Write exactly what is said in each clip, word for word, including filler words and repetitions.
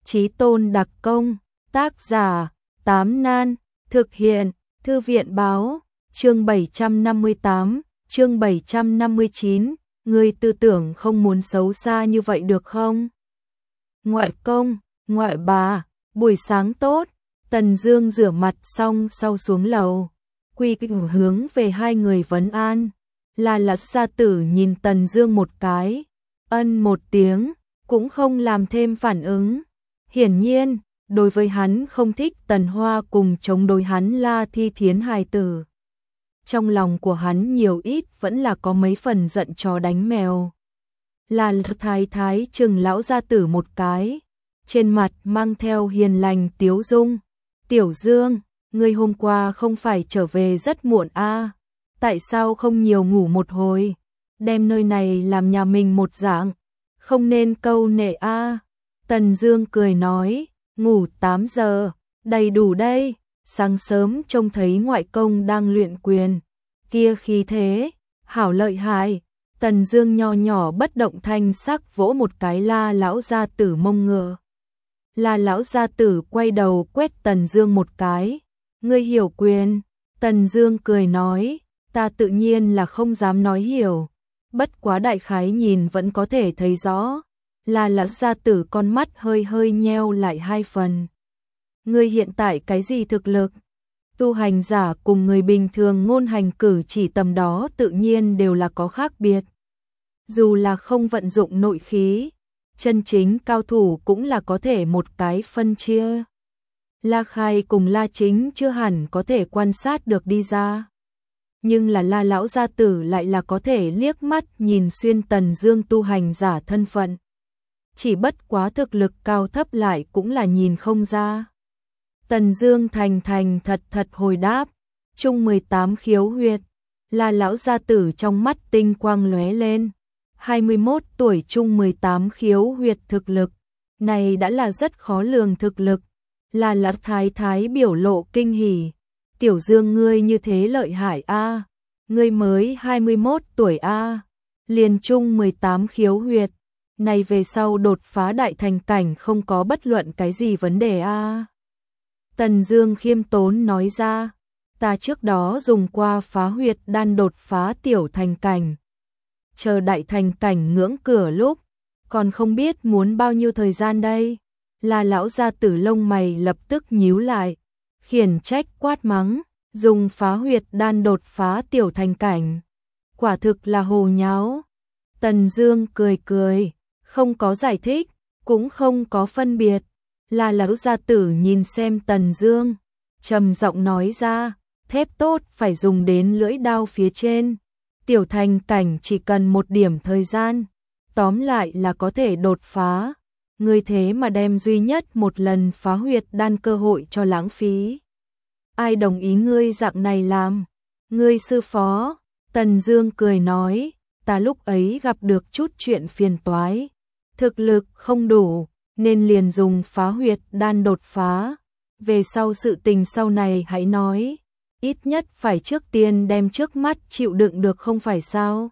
Chí tôn đặc công, tác giả, Tám Nan, thực hiện, Thư viện báo, chương bảy trăm năm mươi tám, chương bảy trăm năm mươi chín, ngươi tư tưởng không muốn xấu xa như vậy được không? Ngoại công, ngoại bà, buổi sáng tốt, Tần Dương rửa mặt xong sau xuống lầu, quy kính hướng về hai người vấn an. Là Lão gia tử nhìn Tần Dương một cái, ân một tiếng, cũng không làm thêm phản ứng. Hiển nhiên, đối với hắn không thích Tần Hoa cùng chống đối hắn La Thi Thiến hài tử. Trong lòng của hắn nhiều ít vẫn là có mấy phần giận chó đánh mèo. Là thái thái chừng lão gia tử một cái, trên mặt mang theo hiền lành tiếu dung. Tiểu Dương, ngươi hôm qua không phải trở về rất muộn a? À? Tại sao không nhiều ngủ một hồi, đem nơi này làm nhà mình một dạng, không nên câu nệ a? À? Tần Dương cười nói, ngủ tám giờ, đầy đủ đây, sáng sớm trông thấy ngoại công đang luyện quyền, kia khí thế, hảo lợi hại. Tần Dương nho nhỏ bất động thanh sắc vỗ một cái La lão gia tử mông ngựa. La lão gia tử quay đầu quét Tần Dương một cái, ngươi hiểu quyền? Tần Dương cười nói, ta tự nhiên là không dám nói hiểu, bất quá đại khái nhìn vẫn có thể thấy rõ. Là lão gia tử con mắt hơi hơi nheo lại hai phần. Ngươi hiện tại cái gì thực lực? Tu hành giả cùng người bình thường ngôn hành cử chỉ tầm đó tự nhiên đều là có khác biệt. Dù là không vận dụng nội khí, chân chính cao thủ cũng là có thể một cái phân chia. La Khai cùng La Chính chưa hẳn có thể quan sát được đi ra. Nhưng là La lão gia tử lại là có thể liếc mắt nhìn xuyên Tần Dương tu hành giả thân phận. Chỉ bất quá thực lực cao thấp lại cũng là nhìn không ra. Tần Dương thành thành thật thật hồi đáp, chung mười tám khiếu huyệt. La lão gia tử trong mắt tinh quang lóe lên, hai mươi mốt tuổi chung mười tám khiếu huyệt thực lực, này đã là rất khó lường thực lực. La lão thái thái biểu lộ kinh hỉ, Tiểu Dương ngươi như thế lợi hại a, à? Ngươi mới hai mươi mốt tuổi a, à? Liền chung mười tám khiếu huyệt. Này về sau đột phá đại thành cảnh không có bất luận cái gì vấn đề a. À? Tần Dương khiêm tốn nói ra, ta trước đó dùng qua phá huyệt đan đột phá tiểu thành cảnh. Chờ đại thành cảnh ngưỡng cửa lúc, còn không biết muốn bao nhiêu thời gian đây. Là lão gia tử lông mày lập tức nhíu lại, khiển trách quát mắng, dùng phá huyệt đan đột phá tiểu thành cảnh. Quả thực là hồ nháo. Tần Dương cười cười, không có giải thích, cũng không có phân biệt. Là lão gia tử nhìn xem Tần Dương, trầm giọng nói ra, thép tốt phải dùng đến lưỡi đao phía trên. Tiểu thành cảnh chỉ cần một điểm thời gian, tóm lại là có thể đột phá. Ngươi thế mà đem duy nhất một lần phá huyệt đan cơ hội cho lãng phí. Ai đồng ý ngươi dạng này làm? Ngươi sư phó. Tần Dương cười nói, ta lúc ấy gặp được chút chuyện phiền toái, thực lực không đủ, nên liền dùng phá huyệt đan đột phá. Về sau sự tình sau này hãy nói, ít nhất phải trước tiên đem trước mắt chịu đựng được không phải sao?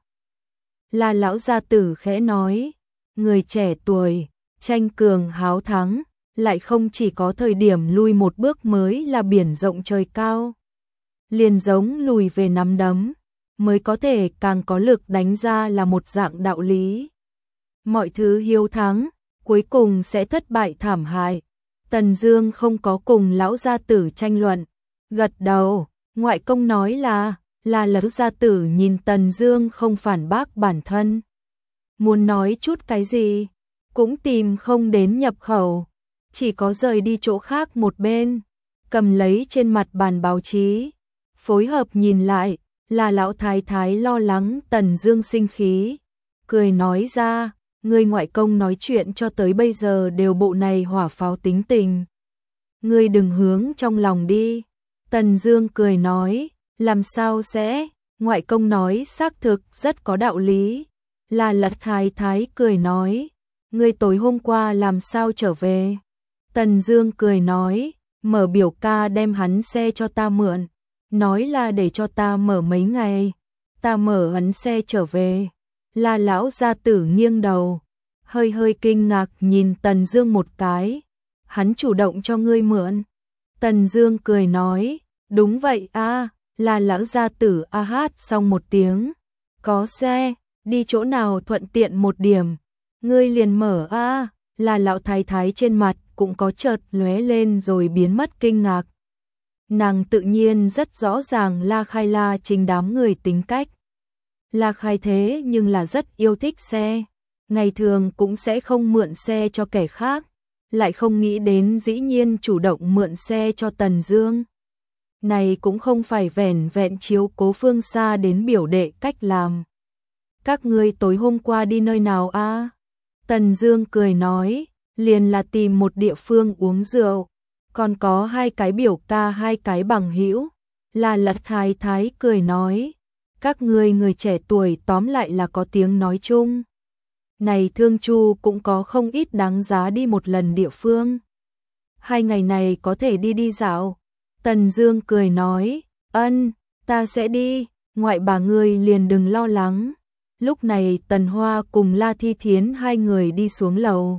La lão gia tử khẽ nói, người trẻ tuổi, tranh cường háo thắng, lại không chỉ có thời điểm lui một bước mới là biển rộng trời cao. Liền giống lùi về nắm đấm, mới có thể càng có lực đánh ra là một dạng đạo lý. Mọi thứ hiếu thắng, cuối cùng sẽ thất bại thảm hại. Tần Dương không có cùng lão gia tử tranh luận, gật đầu, ngoại công nói là, là lão gia tử nhìn Tần Dương không phản bác bản thân. Muốn nói chút cái gì, cũng tìm không đến nhập khẩu, chỉ có rời đi chỗ khác một bên, cầm lấy trên mặt bàn báo chí, phối hợp nhìn lại, là lão thái thái lo lắng Tần Dương sinh khí, cười nói ra, ngươi ngoại công nói chuyện cho tới bây giờ đều bộ này hỏa pháo tính tình. Ngươi đừng hướng trong lòng đi. Tần Dương cười nói, làm sao sẽ, ngoại công nói xác thực rất có đạo lý. Là lão thái thái cười nói, ngươi tối hôm qua làm sao trở về? Tần Dương cười nói, mở biểu ca đem hắn xe cho ta mượn, nói là để cho ta mở mấy ngày, ta mở hắn xe trở về. Là lão gia tử nghiêng đầu, hơi hơi kinh ngạc nhìn Tần Dương một cái, hắn chủ động cho ngươi mượn. Tần Dương cười nói, đúng vậy a, là lão gia tử a hát xong một tiếng. Có xe, đi chỗ nào thuận tiện một điểm, ngươi liền mở a, là lão thái thái trên mặt cũng có chợt lóe lên rồi biến mất kinh ngạc. Nàng tự nhiên rất rõ ràng La Khai La Chính đám người tính cách. La Khai thế nhưng là rất yêu thích xe, ngày thường cũng sẽ không mượn xe cho kẻ khác, lại không nghĩ đến dĩ nhiên chủ động mượn xe cho Tần Dương. Này cũng không phải vẻn vẹn chiếu cố Phương Sa đến biểu đệ cách làm. Các ngươi tối hôm qua đi nơi nào a? Tần Dương cười nói, liền là tìm một địa phương uống rượu, còn có hai cái biểu ca hai cái bằng hữu. Là Lật Thái Thái cười nói, các ngươi người trẻ tuổi tóm lại là có tiếng nói chung. Này Thương Chu cũng có không ít đáng giá đi một lần địa phương. Hai ngày này có thể đi đi dạo. Tần Dương cười nói, ân, ta sẽ đi, ngoại bà ngươi liền đừng lo lắng. Lúc này Tần Hoa cùng La Thi Thiến hai người đi xuống lầu.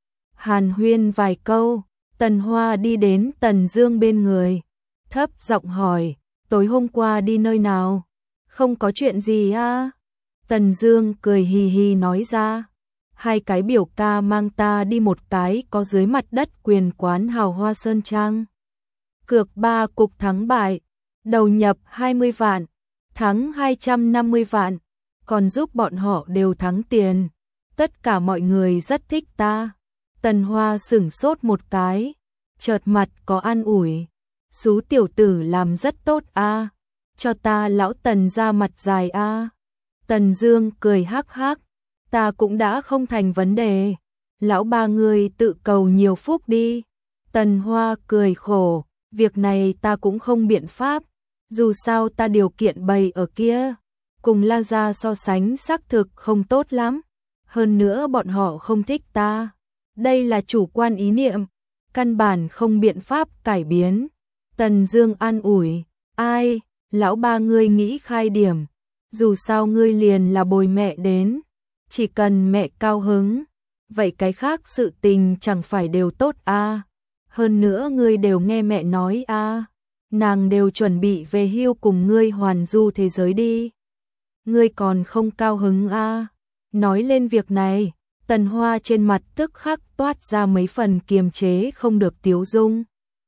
Hàn huyên vài câu, Tần Hoa đi đến Tần Dương bên người, thấp giọng hỏi, tối hôm qua đi nơi nào? Không có chuyện gì a? Tần Dương cười hì hì nói ra, hai cái biểu ca mang ta đi một cái có dưới mặt đất quyền quán hào hoa sơn trang. Cược ba cục thắng bại, đầu nhập hai mươi vạn, thắng hai trăm năm mươi vạn, còn giúp bọn họ đều thắng tiền. Tất cả mọi người rất thích ta. Tần Hoa sửng sốt một cái, chợt mặt có an ủi. Sú tiểu tử làm rất tốt a, cho ta lão Tần ra mặt dài a. Tần Dương cười hắc hắc, ta cũng đã không thành vấn đề. Lão ba người tự cầu nhiều phúc đi. Tần Hoa cười khổ, việc này ta cũng không biện pháp, dù sao ta điều kiện bày ở kia, cùng La gia so sánh xác thực không tốt lắm, hơn nữa bọn họ không thích ta. Đây là chủ quan ý niệm, căn bản không biện pháp cải biến. Tần Dương an ủi, ai, lão ba ngươi nghĩ khai điểm, dù sao ngươi liền là bồi mẹ đến, chỉ cần mẹ cao hứng, vậy cái khác sự tình chẳng phải đều tốt a. Hơn nữa ngươi đều nghe mẹ nói a, nàng đều chuẩn bị về hưu cùng ngươi hoàn du thế giới đi. Ngươi còn không cao hứng a? Nói lên việc này, Tần Hoa trên mặt tức khắc toát ra mấy phần kiềm chế không được tiếu dung.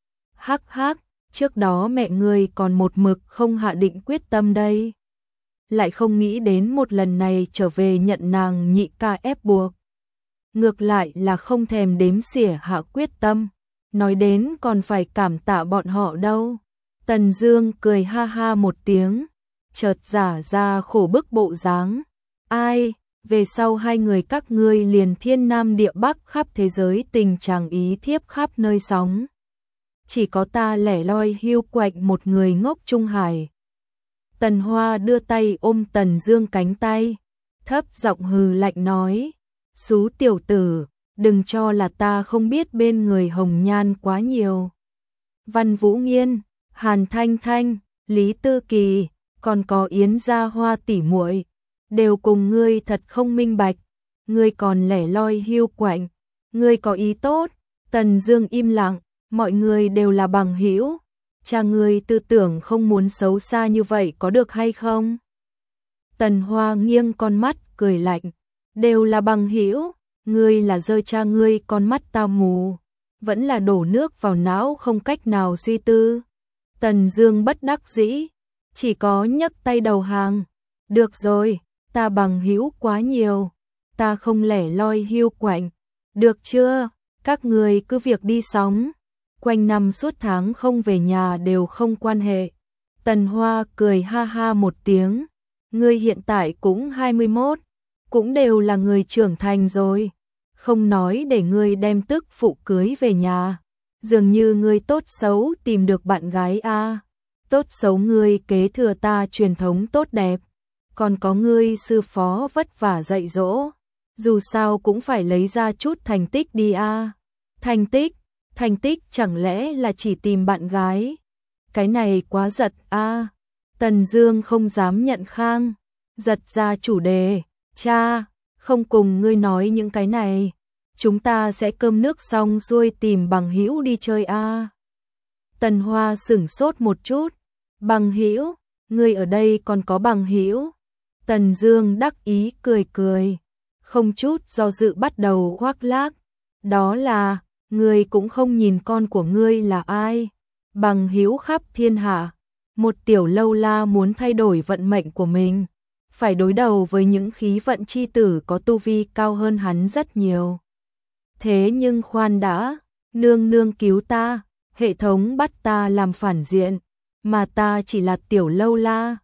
Hắc hắc, trước đó mẹ ngươi còn một mực không hạ định quyết tâm đây. Lại không nghĩ đến một lần này trở về nhận nàng nhị ca ép buộc. Ngược lại là không thèm đếm xỉa hạ quyết tâm. Nói đến còn phải cảm tạ bọn họ đâu. Tần Dương cười ha ha một tiếng, chợt giả ra khổ bức bộ dáng. Ai, về sau hai người các ngươi liền thiên nam địa bắc khắp thế giới tình chàng ý thiếp khắp nơi sóng. Chỉ có ta lẻ loi hiu quạnh một người ngốc Trung Hải. Tần Hoa đưa tay ôm Tần Dương cánh tay, thấp giọng hừ lạnh nói, Sú tiểu tử, đừng cho là ta không biết bên người hồng nhan quá nhiều. Văn Vũ Nghiên, Hàn Thanh Thanh, Lý Tư Kỳ, còn có Yến Gia Hoa tỷ muội, đều cùng ngươi thật không minh bạch, ngươi còn lẻ loi hiu quạnh, ngươi có ý tốt. Tần Dương im lặng, mọi người đều là bằng hữu, cha ngươi tư tưởng không muốn xấu xa như vậy có được hay không? Tần Hoa nghiêng con mắt cười lạnh, đều là bằng hữu, ngươi là rơi cha ngươi con mắt ta mù, vẫn là đổ nước vào não không cách nào suy tư. Tần Dương bất đắc dĩ, chỉ có nhấc tay đầu hàng. Được rồi, ta bằng hữu quá nhiều, ta không lẻ loi hiu quạnh, được chưa? Các người cứ việc đi sống, quanh năm suốt tháng không về nhà đều không quan hệ. Tần Hoa cười ha ha một tiếng, ngươi hiện tại cũng hai mươi mốt, cũng đều là người trưởng thành rồi, không nói để ngươi đem tức phụ cưới về nhà, dường như ngươi tốt xấu tìm được bạn gái a, tốt xấu ngươi kế thừa ta truyền thống tốt đẹp, còn có ngươi sư phó vất vả dạy dỗ, dù sao cũng phải lấy ra chút thành tích đi a. Thành tích, thành tích chẳng lẽ là chỉ tìm bạn gái? Cái này quá giật a. Tần Dương không dám nhận khang, giật ra chủ đề, cha, không cùng ngươi nói những cái này. chúng ta sẽ cơm nước xong xuôi tìm bằng hữu đi chơi a. Tần Hoa sửng sốt một chút, bằng hữu, ngươi ở đây còn có bằng hữu? Tần Dương đắc ý cười cười, không chút do dự bắt đầu khoác lác, đó là, ngươi cũng không nhìn con của ngươi là ai, bằng hữu khắp thiên hạ, một tiểu lâu la muốn thay đổi vận mệnh của mình, phải đối đầu với những khí vận chi tử có tu vi cao hơn hắn rất nhiều. Thế nhưng khoan đã, nương nương cứu ta, hệ thống bắt ta làm phản diện, mà ta chỉ là tiểu lâu la,